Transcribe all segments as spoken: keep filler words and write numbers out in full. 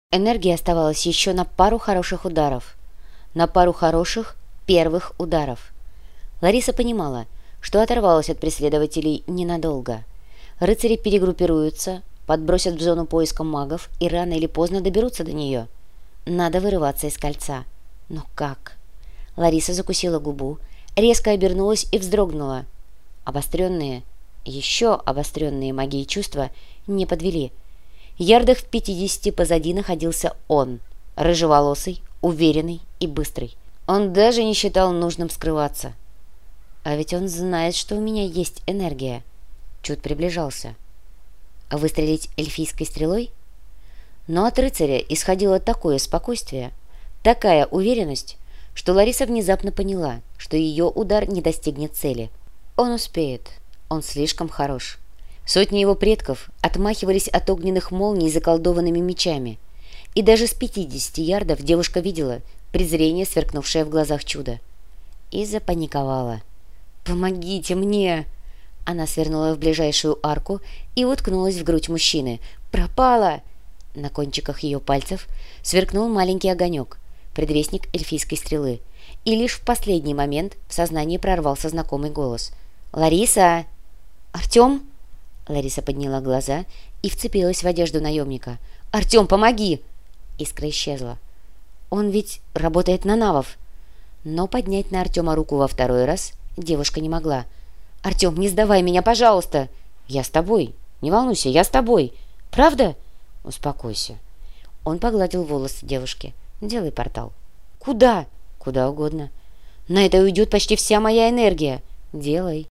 Энергии оставалось еще на пару хороших ударов. На пару хороших первых ударов. Лариса понимала, что оторвалась от преследователей ненадолго. Рыцари перегруппируются, подбросят в зону поиска магов и рано или поздно доберутся до нее. Надо вырываться из кольца. Но как? Лариса закусила губу, резко обернулась и вздрогнула. Обостренные, еще обостренные магией чувства не подвели. Ярдах в пятидесяти позади находился он, рыжеволосый, уверенный и быстрый. Он даже не считал нужным скрываться. А ведь он знает, что у меня есть энергия. Чуть приближался. А выстрелить эльфийской стрелой? Но от рыцаря исходило такое спокойствие, такая уверенность, что Лариса внезапно поняла, что ее удар не достигнет цели. Он успеет. Он слишком хорош. Сотни его предков отмахивались от огненных молний заколдованными мечами. И даже с пятидесяти ярдов девушка видела презрение, сверкнувшее в глазах чуда. И запаниковала. «Помогите мне!» Она свернула в ближайшую арку и уткнулась в грудь мужчины. «Пропала!» На кончиках ее пальцев сверкнул маленький огонек, предвестник эльфийской стрелы. И лишь в последний момент в сознании прорвался знакомый голос. «Лариса! Артем?» Лариса подняла глаза и вцепилась в одежду наемника. «Артем, помоги!» Искра исчезла. «Он ведь работает на навов!» Но поднять на Артема руку во второй раз девушка не могла. «Артем, не сдавай меня, пожалуйста!» «Я с тобой! Не волнуйся, я с тобой! Правда?» «Успокойся!» Он погладил волосы девушки. «Делай портал». «Куда?» «Куда угодно». «На это уйдет почти вся моя энергия». «Делай».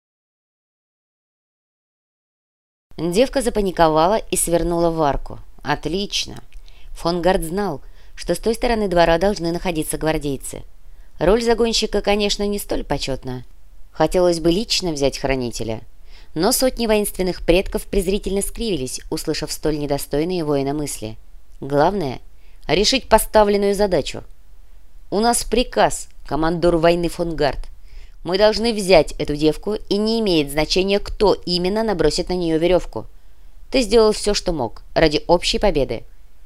Девка запаниковала и свернула в арку. «Отлично!» Фон Гард знал, что с той стороны двора должны находиться гвардейцы. Роль загонщика, конечно, не столь почетна. Хотелось бы лично взять хранителя. Но сотни воинственных предков презрительно скривились, услышав столь недостойные воина мысли. Главное — решить поставленную задачу. «У нас приказ, командор войны фон Гард. Мы должны взять эту девку, и не имеет значения, кто именно набросит на нее веревку. Ты сделал все, что мог, ради общей победы.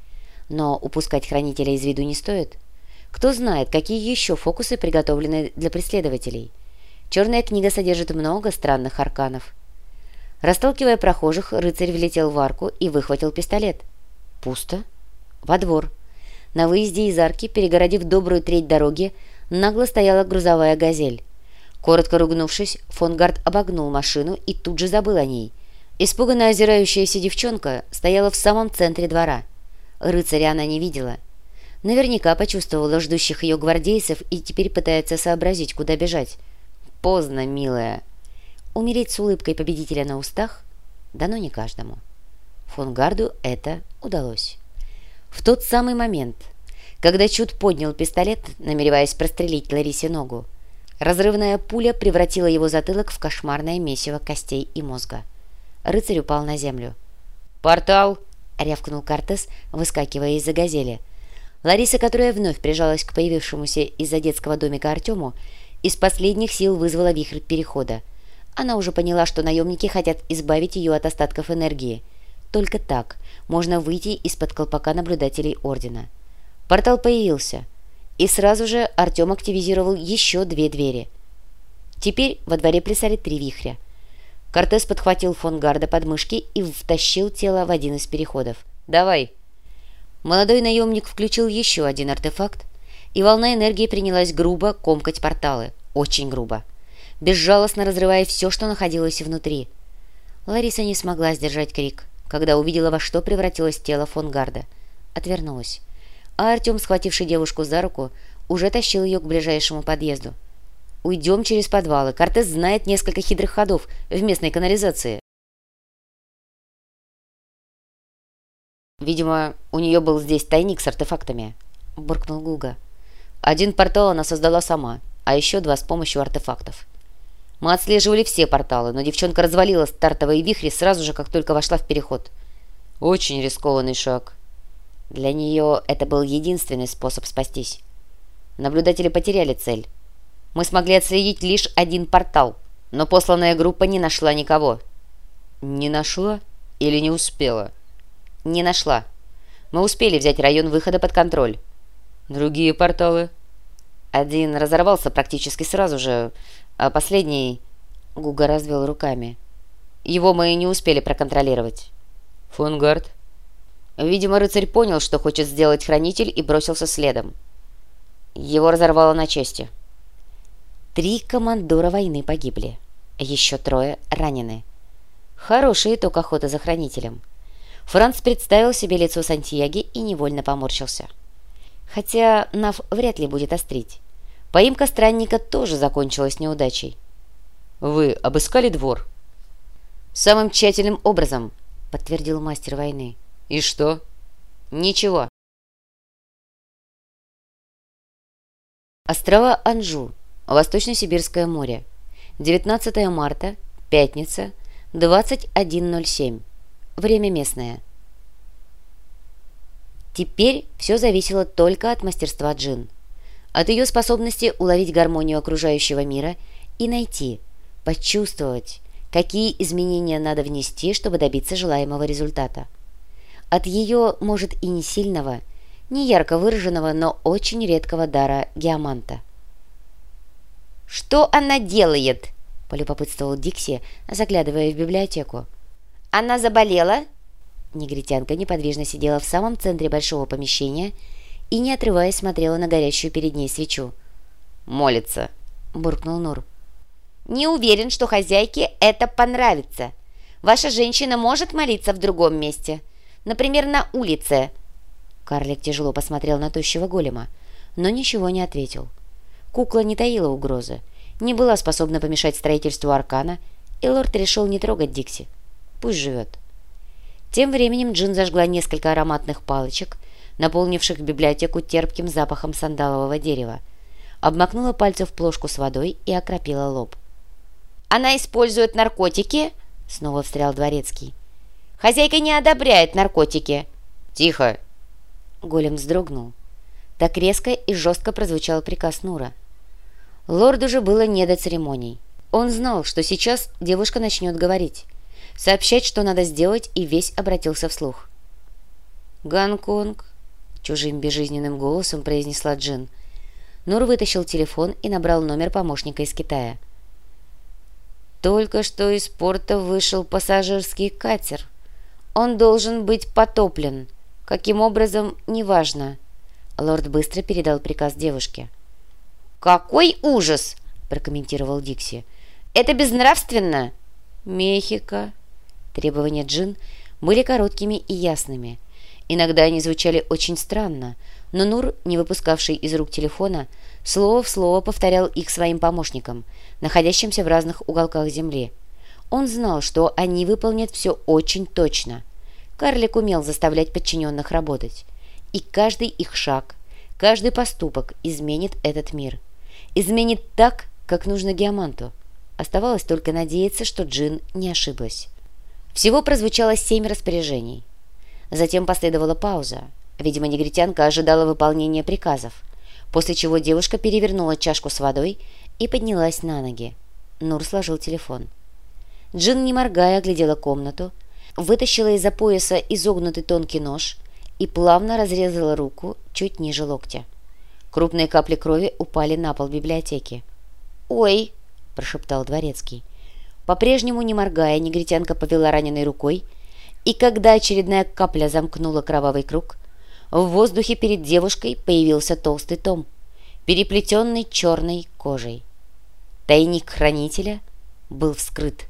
Но упускать хранителя из виду не стоит. Кто знает, какие еще фокусы приготовлены для преследователей. Черная книга содержит много странных арканов». Расталкивая прохожих, рыцарь влетел в арку и выхватил пистолет. Пусто. Во двор. На выезде из арки, перегородив добрую треть дороги, нагло стояла грузовая «Газель». Коротко ругнувшись, фон Гард обогнул машину и тут же забыл о ней. Испуганно озирающаяся девчонка стояла в самом центре двора. Рыцаря она не видела. Наверняка почувствовала ждущих ее гвардейцев и теперь пытается сообразить, куда бежать. Поздно, милая. Умереть с улыбкой победителя на устах дано не каждому. Фон Гарду это удалось. В тот самый момент, когда Чуд поднял пистолет, намереваясь прострелить Ларисе ногу, разрывная пуля превратила его затылок в кошмарное месиво костей и мозга. Рыцарь упал на землю. «Портал!» — рявкнул Кортес, выскакивая из-за «Газели». Лариса, которая вновь прижалась к появившемуся из-за детского домика Артему, из последних сил вызвала вихрь перехода. Она уже поняла, что наемники хотят избавить ее от остатков энергии. Только так можно выйти из-под колпака наблюдателей Ордена. Портал появился, и сразу же Артем активизировал еще две двери. Теперь во дворе плясали три вихря. Кортес подхватил фон Гарда под мышки и втащил тело в один из переходов. «Давай!» Молодой наемник включил еще один артефакт, и волна энергии принялась грубо комкать порталы. Очень грубо. Безжалостно разрывая все, что находилось внутри. Лариса не смогла сдержать крик, когда увидела, во что превратилось тело фон Гарда. Отвернулась. А Артем, схвативший девушку за руку, уже тащил ее к ближайшему подъезду. «Уйдем через подвалы. Кортес знает несколько хитрых ходов в местной канализации». «Видимо, у нее был здесь тайник с артефактами», — буркнул Гуга. «Один портал она создала сама, а еще два с помощью артефактов. Мы отслеживали все порталы, но девчонка развалила стартовые вихри сразу же, как только вошла в переход. Очень рискованный шаг. Для нее это был единственный способ спастись. Наблюдатели потеряли цель. Мы смогли отследить лишь один портал, но посланная группа не нашла никого». «Не нашла или не успела?» «Не нашла. Мы успели взять район выхода под контроль. Другие порталы? Один разорвался практически сразу же, а последний... Гуга развел руками. Его мы не успели проконтролировать. Фонгард? Видимо, рыцарь понял, что хочет сделать хранитель, и бросился следом. Его разорвало на части. Три командора войны погибли. Еще трое ранены. Хороший итог охоты за хранителем. Франц представил себе лицо Сантьяги и невольно поморщился. Хотя Нав вряд ли будет острить. Поимка странника тоже закончилась неудачей. «Вы обыскали двор?» «Самым тщательным образом», — подтвердил мастер войны. «И что?» «Ничего». Острова Анжу, Восточно-Сибирское море. девятнадцатое марта, пятница, двадцать один ноль семь. Время местное. Теперь все зависело только от мастерства Джин. От ее способности уловить гармонию окружающего мира и найти, почувствовать, какие изменения надо внести, чтобы добиться желаемого результата. От ее, может, и не сильного, не ярко выраженного, но очень редкого дара геоманта. «Что она делает?» – полюбопытствовал Дикси, заглядывая в библиотеку. «Она заболела?» Негритянка неподвижно сидела в самом центре большого помещения и, не отрываясь, смотрела на горящую перед ней свечу. «Молится», – буркнул Нур. «Не уверен, что хозяйке это понравится. Ваша женщина может молиться в другом месте, например, на улице». Карлик тяжело посмотрел на тощего голема, но ничего не ответил. Кукла не таила угрозы, не была способна помешать строительству аркана, и лорд решил не трогать Дикси. Пусть живет. Тем временем Джин зажгла несколько ароматных палочек, наполнивших библиотеку терпким запахом сандалового дерева, обмакнула пальцы в плошку с водой и окропила лоб. «Она использует наркотики?» — снова встрял дворецкий. «Хозяйка не одобряет наркотики». «Тихо!» Голем вздрогнул. Так резко и жестко прозвучал приказ Нура. Лорду же было не до церемоний. Он знал, что сейчас девушка начнет говорить, сообщать, что надо сделать, и весь обратился вслух. «Гонконг», — чужим безжизненным голосом произнесла Джин. Нур вытащил телефон и набрал номер помощника из Китая. «Только что из порта вышел пассажирский катер. Он должен быть потоплен. Каким образом, неважно». Лорд быстро передал приказ девушке. «Какой ужас!» – прокомментировал Дикси. «Это безнравственно!» «Мехико!» Требования Джин были короткими и ясными. Иногда они звучали очень странно, но Нур, не выпускавший из рук телефона, слово в слово повторял их своим помощникам, находящимся в разных уголках земли. Он знал, что они выполнят все очень точно. Карлик умел заставлять подчиненных работать. И каждый их шаг, каждый поступок изменит этот мир. Изменит так, как нужно геоманту. Оставалось только надеяться, что Джин не ошиблась. Всего прозвучало семь распоряжений. Затем последовала пауза. Видимо, негритянка ожидала выполнения приказов, после чего девушка перевернула чашку с водой и поднялась на ноги. Нур сложил телефон. Джин, не моргая, оглядела комнату, вытащила из-за пояса изогнутый тонкий нож и плавно разрезала руку чуть ниже локтя. Крупные капли крови упали на пол библиотеки. «Ой!» – прошептал дворецкий. По-прежнему, не моргая, негритянка повела раненой рукой, и когда очередная капля замкнула кровавый круг, в воздухе перед девушкой появился толстый том, переплетенный черной кожей. Тайник хранителя был вскрыт.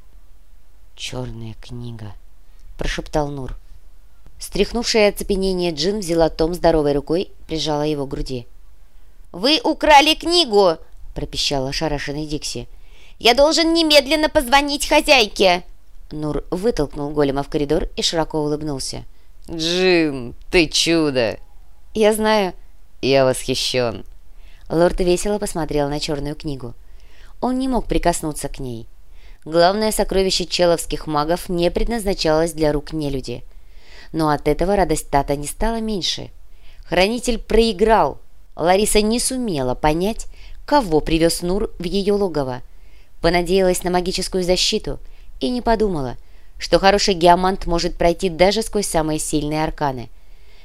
«Черная книга», – прошептал Нур. Стряхнувшая оцепенение Джин взяла том здоровой рукой, прижала его к груди. «Вы украли книгу!» – пропищала ошарашенный Дикси. «Я должен немедленно позвонить хозяйке!» Нур вытолкнул голема в коридор и широко улыбнулся. «Джин, ты чудо!» «Я знаю». «Я восхищен». Лорд весело посмотрел на черную книгу. Он не мог прикоснуться к ней. Главное сокровище человских магов не предназначалось для рук нелюди. Но от этого радость Тата не стала меньше. Хранитель проиграл. Лариса не сумела понять, кого привез Нур в ее логово. Понадеялась на магическую защиту и не подумала, что хороший геомант может пройти даже сквозь самые сильные арканы.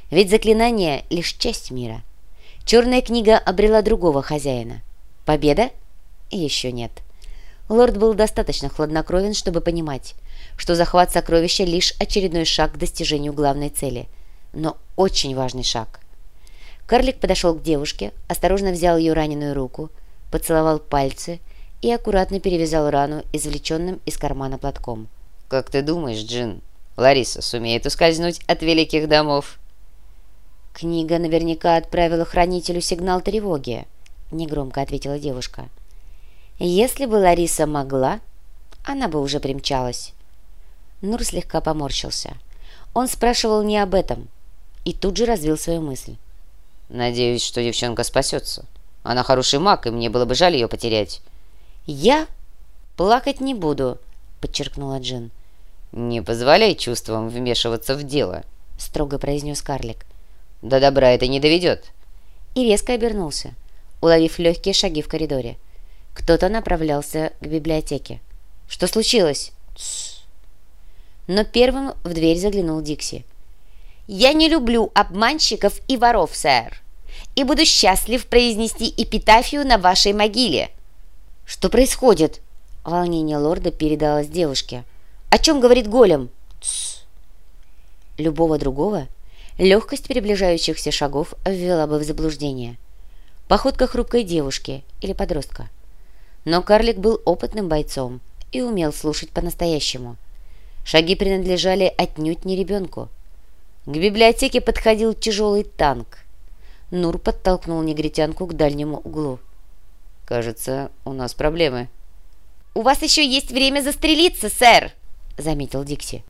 Ведь заклинание — лишь часть мира. Черная книга обрела другого хозяина. Победа? Еще нет. Лорд был достаточно хладнокровен, чтобы понимать, что захват сокровища — лишь очередной шаг к достижению главной цели. Но очень важный шаг. Карлик подошел к девушке, осторожно взял ее раненую руку, поцеловал пальцы и аккуратно перевязал рану извлеченным из кармана платком. «Как ты думаешь, Джин, Лариса сумеет ускользнуть от великих домов?» «Книга наверняка отправила хранителю сигнал тревоги», — негромко ответила девушка. «Если бы Лариса могла, она бы уже примчалась». Нур слегка поморщился. Он спрашивал не об этом и тут же развил свою мысль. «Надеюсь, что девчонка спасется. Она хороший маг, и мне было бы жаль ее потерять». «Я плакать не буду», — подчеркнула Джин. «Не позволяй чувствам вмешиваться в дело», — строго произнес карлик. «До добра это не доведет». И резко обернулся, уловив легкие шаги в коридоре. Кто-то направлялся к библиотеке. «Что случилось?» «Тссс». Но первым в дверь заглянул Дикси. «Я не люблю обманщиков и воров, сэр, и буду счастлив произнести эпитафию на вашей могиле». «Что происходит?» Волнение лорда передалось девушке. «О чем говорит голем?» «Тссс». Любого другого легкость приближающихся шагов ввела бы в заблуждение. Походка хрупкой девушки или подростка. Но карлик был опытным бойцом и умел слушать по-настоящему. Шаги принадлежали отнюдь не ребенку. К библиотеке подходил тяжелый танк. Нур подтолкнул негритянку к дальнему углу. «Кажется, у нас проблемы». «У вас еще есть время застрелиться, сэр!» — заметил Дикси.